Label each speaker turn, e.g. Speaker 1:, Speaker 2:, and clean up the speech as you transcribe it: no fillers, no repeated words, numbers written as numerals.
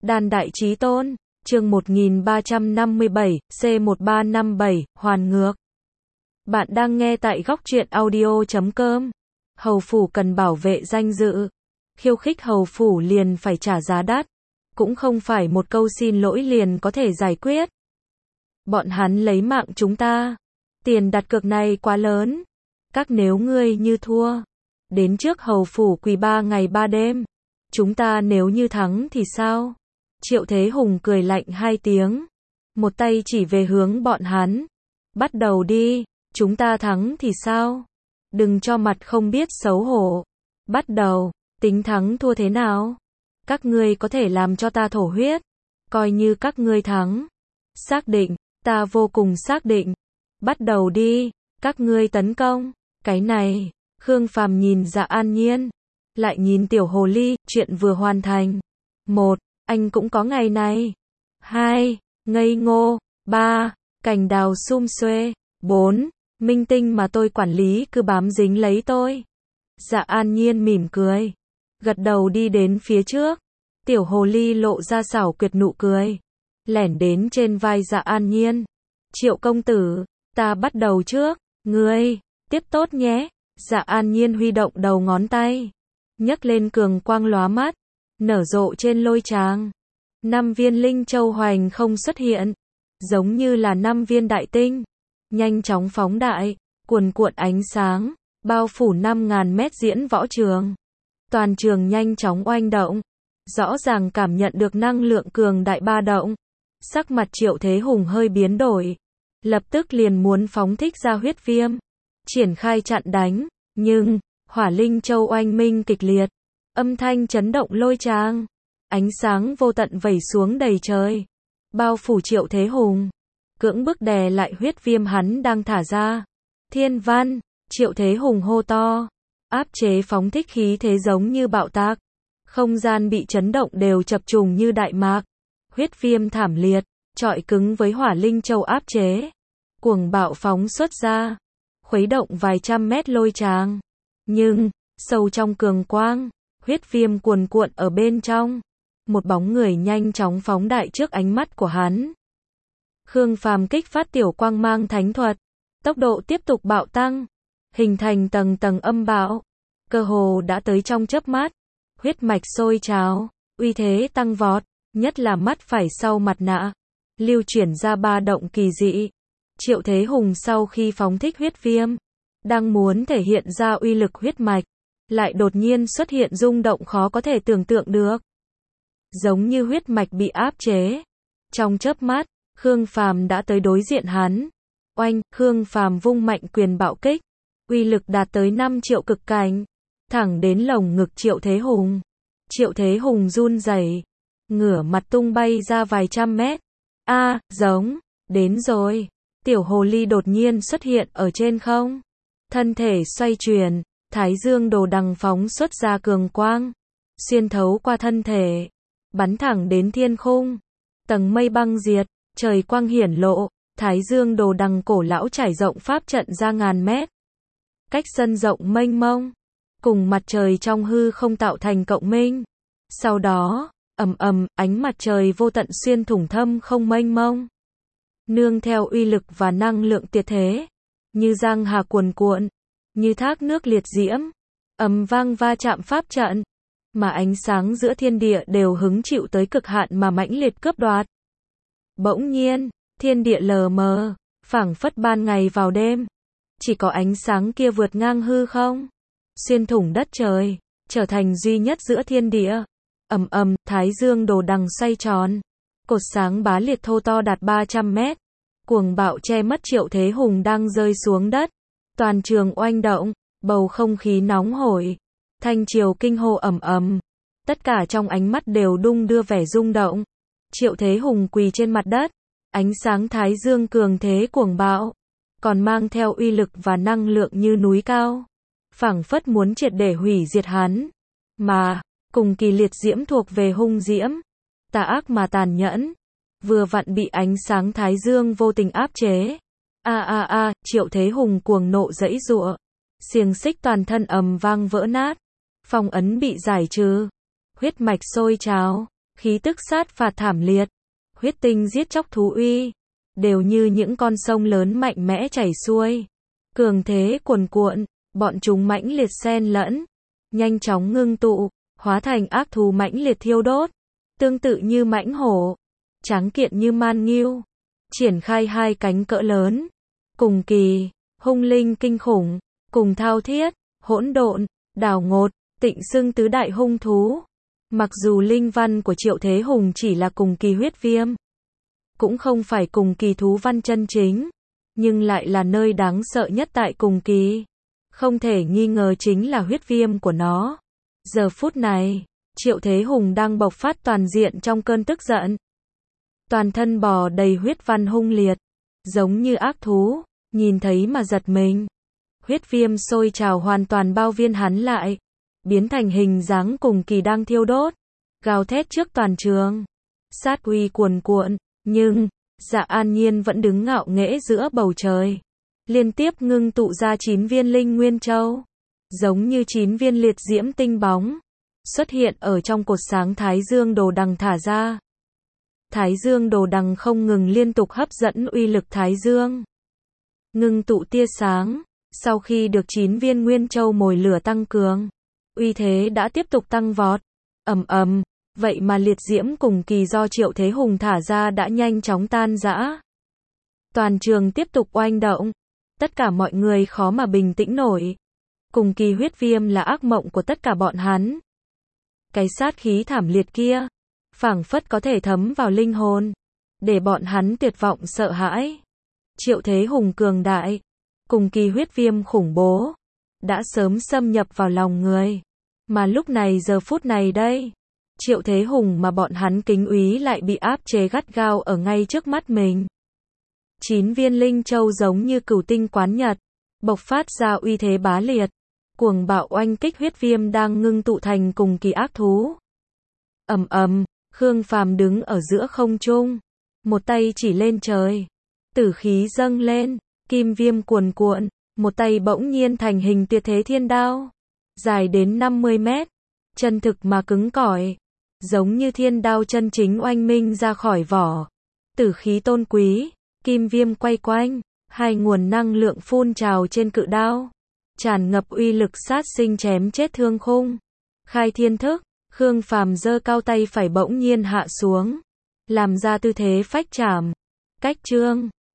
Speaker 1: Đan Đại Chí Tôn, chương 1357, C1357, hoàn ngược. Bạn đang nghe tại góc truyện audio.com. Hầu phủ cần bảo vệ danh dự. Khiêu khích hầu phủ liền phải trả giá đắt. Cũng không phải một câu xin lỗi liền có thể giải quyết. Bọn hắn lấy mạng chúng ta. Tiền đặt cược này quá lớn. Các nếu ngươi như thua. Đến trước hầu phủ quỳ 3 ngày 3 đêm. Chúng ta nếu như thắng thì sao? Triệu Thế Hùng cười lạnh 2 tiếng. Một tay chỉ về hướng bọn hắn. Bắt đầu đi, chúng ta thắng thì sao? Đừng cho mặt không biết xấu hổ. Bắt đầu, tính thắng thua thế nào? Các ngươi có thể làm cho ta thổ huyết. Coi như các ngươi thắng. Xác định, ta vô cùng xác định. Bắt đầu đi, các ngươi tấn công. Cái này, Khương Phàm nhìn Dạ An Nhiên. Lại nhìn tiểu hồ ly, chuyện vừa hoàn thành. 1. Anh cũng có ngày này. 2. Ngây ngô. 3. Cành đào sum xuê. 4. Minh tinh mà tôi quản lý cứ bám dính lấy tôi. Dạ An Nhiên mỉm cười. Gật đầu đi đến phía trước. Tiểu hồ ly lộ ra xảo quyệt nụ cười. Lẻn đến trên vai Dạ An Nhiên. Triệu công tử, ta bắt đầu trước. Ngươi, tiếp tốt nhé. Dạ An Nhiên huy động đầu ngón tay. Nhấc lên cường quang lóa mắt. Nở rộ trên lôi tràng. 5 viên linh châu hoành không xuất hiện. Giống như là 5 viên đại tinh. Nhanh chóng phóng đại. Cuồn cuộn ánh sáng. Bao phủ 5.000 mét diễn võ trường. Toàn trường nhanh chóng oanh động. Rõ ràng cảm nhận được năng lượng cường đại ba động. Sắc mặt Triệu Thế Hùng hơi biến đổi. Lập tức liền muốn phóng thích ra huyết viêm. Triển khai chặn đánh. Nhưng, hỏa linh châu oanh minh kịch liệt. Âm thanh chấn động lôi tràng. Ánh sáng vô tận vẩy xuống đầy trời. Bao phủ Triệu Thế Hùng. Cưỡng bức đè lại huyết viêm hắn đang thả ra. Thiên văn, Triệu Thế Hùng hô to. Áp chế phóng thích khí thế giống như bạo tạc. Không gian bị chấn động đều chập trùng như đại mạc. Huyết viêm thảm liệt, trọi cứng với hỏa linh châu áp chế. Cuồng bạo phóng xuất ra. Khuấy động vài trăm mét lôi tràng. Nhưng, sâu trong cường quang, huyết viêm cuồn cuộn ở bên trong. Một bóng người nhanh chóng phóng đại trước ánh mắt của hắn. Khương Phàm kích phát tiểu quang mang thánh thuật. Tốc độ tiếp tục bạo tăng. Hình thành tầng tầng âm bạo. Cơ hồ đã tới trong chớp mắt. Huyết mạch sôi trào. Uy thế tăng vọt. Nhất là mắt phải sau mặt nạ. Lưu chuyển ra ba động kỳ dị. Triệu Thế Hùng sau khi phóng thích huyết viêm. Đang muốn thể hiện ra uy lực huyết mạch. Lại đột nhiên xuất hiện rung động khó có thể tưởng tượng được. Giống như huyết mạch bị áp chế. Trong chớp mắt, Khương Phàm đã tới đối diện hắn. Oanh, Khương Phàm vung mạnh quyền bạo kích. Uy lực đạt tới 5 triệu cực cảnh. Thẳng đến lồng ngực Triệu Thế Hùng. Triệu Thế Hùng run rẩy, ngửa mặt tung bay ra vài trăm mét. Giống, đến rồi. Tiểu hồ ly đột nhiên xuất hiện ở trên không. Thân thể xoay chuyển, Thái Dương đồ đằng phóng xuất ra cường quang. Xuyên thấu qua thân thể. Bắn thẳng đến thiên khung. Tầng mây băng diệt, trời quang hiển lộ. Thái Dương đồ đằng cổ lão trải rộng pháp trận ra ngàn mét. Cách sân rộng mênh mông. Cùng mặt trời trong hư không tạo thành cộng minh. Sau đó, ánh mặt trời vô tận xuyên thủng thâm không mênh mông. Nương theo uy lực và năng lượng tuyệt thế. Như giang hà cuồn cuộn. Như thác nước liệt diễm. Ầm vang va chạm pháp trận. Mà ánh sáng giữa thiên địa đều hứng chịu tới cực hạn mà mãnh liệt cướp đoạt. Bỗng nhiên, thiên địa lờ mờ, phảng phất ban ngày vào đêm. Chỉ có ánh sáng kia vượt ngang hư không. Xuyên thủng đất trời, trở thành duy nhất giữa thiên địa. Thái Dương đồ đằng xoay tròn. Cột sáng bá liệt thô to đạt 300 mét. Cuồng bạo che mất Triệu Thế Hùng đang rơi xuống đất. Toàn trường oanh động, bầu không khí nóng hổi. Thanh triều kinh hô Tất cả trong ánh mắt đều đung đưa vẻ rung động. Triệu Thế Hùng quỳ trên mặt đất. Ánh sáng Thái Dương cường thế cuồng bạo. Còn mang theo uy lực và năng lượng như núi cao. Phảng phất muốn triệt để hủy diệt hắn. Mà, cùng kỳ liệt diễm thuộc về hung diễm. Tà ác mà tàn nhẫn. Vừa vặn bị ánh sáng Thái Dương vô tình áp chế. Triệu Thế Hùng cuồng nộ giãy giụa. Xiềng xích toàn thân vang vỡ nát. Phong ấn bị giải trừ. Huyết mạch sôi trào. khí tức sát phạt thảm liệt, huyết tinh giết chóc thú uy, đều như những con sông lớn mạnh mẽ chảy xuôi, cường thế cuồn cuộn, bọn chúng mãnh liệt xen lẫn, nhanh chóng ngưng tụ, hóa thành ác thú mãnh liệt thiêu đốt, tương tự như mãnh hổ, tráng kiện như man ngưu, triển khai hai cánh cỡ lớn, cùng kỳ, hung linh kinh khủng, cùng thao thiết, hỗn độn, đào ngột, tịnh xưng tứ đại hung thú. Mặc dù linh văn của Triệu Thế Hùng chỉ là cùng kỳ huyết viêm, cũng không phải cùng kỳ thú văn chân chính, nhưng lại là nơi đáng sợ nhất tại cùng kỳ. Không thể nghi ngờ chính là huyết viêm của nó. Giờ phút này, Triệu Thế Hùng đang bộc phát toàn diện trong cơn tức giận. Toàn thân bò đầy huyết văn hung liệt, giống như ác thú, nhìn thấy mà giật mình. Huyết viêm sôi trào hoàn toàn bao viên hắn lại, biến thành hình dáng cùng kỳ đang thiêu đốt, gào thét trước toàn trường. Sát uy cuồn cuộn, nhưng Dạ An Nhiên vẫn đứng ngạo nghễ giữa bầu trời, liên tiếp ngưng tụ ra 9 viên linh nguyên châu, giống như 9 viên liệt diễm tinh bóng, xuất hiện ở trong cột sáng Thái Dương Đồ Đằng thả ra. Thái Dương Đồ Đằng không ngừng liên tục hấp dẫn uy lực Thái Dương, ngưng tụ tia sáng. Sau khi được 9 viên nguyên châu mồi lửa tăng cường, uy thế đã tiếp tục tăng vọt. Ầm ầm, vậy mà liệt diễm cùng kỳ do Triệu Thế Hùng thả ra đã nhanh chóng tan rã. Toàn trường tiếp tục oanh động, tất cả mọi người khó mà bình tĩnh nổi. Cùng kỳ huyết viêm là ác mộng của tất cả bọn hắn. Cái sát khí thảm liệt kia, phảng phất có thể thấm vào linh hồn, để bọn hắn tuyệt vọng sợ hãi. Triệu Thế Hùng cường đại, cùng kỳ huyết viêm khủng bố, đã sớm xâm nhập vào lòng người. Mà lúc này giờ phút này đây, Triệu Thế Hùng mà bọn hắn kính úy lại bị áp chế gắt gao ở ngay trước mắt mình. 9 viên linh châu giống như cửu tinh quán nhật, bộc phát ra uy thế bá liệt, cuồng bạo oanh kích huyết viêm đang ngưng tụ thành cùng kỳ ác thú. Ầm ầm, Khương Phàm đứng ở giữa không trung, một tay chỉ lên trời, tử khí dâng lên, kim viêm cuồn cuộn, một tay bỗng nhiên thành hình tuyệt thế thiên đao, dài đến 50 mét, chân thực mà cứng cỏi, giống như thiên đao chân chính oanh minh ra khỏi vỏ. Tử khí tôn quý, kim viêm quay quanh, hai nguồn năng lượng phun trào trên cự đao, tràn ngập uy lực sát sinh chém chết thương khung. Khai thiên thức, Khương Phàm giơ cao tay phải bỗng nhiên hạ xuống, làm ra tư thế phách trảm. Cách trương,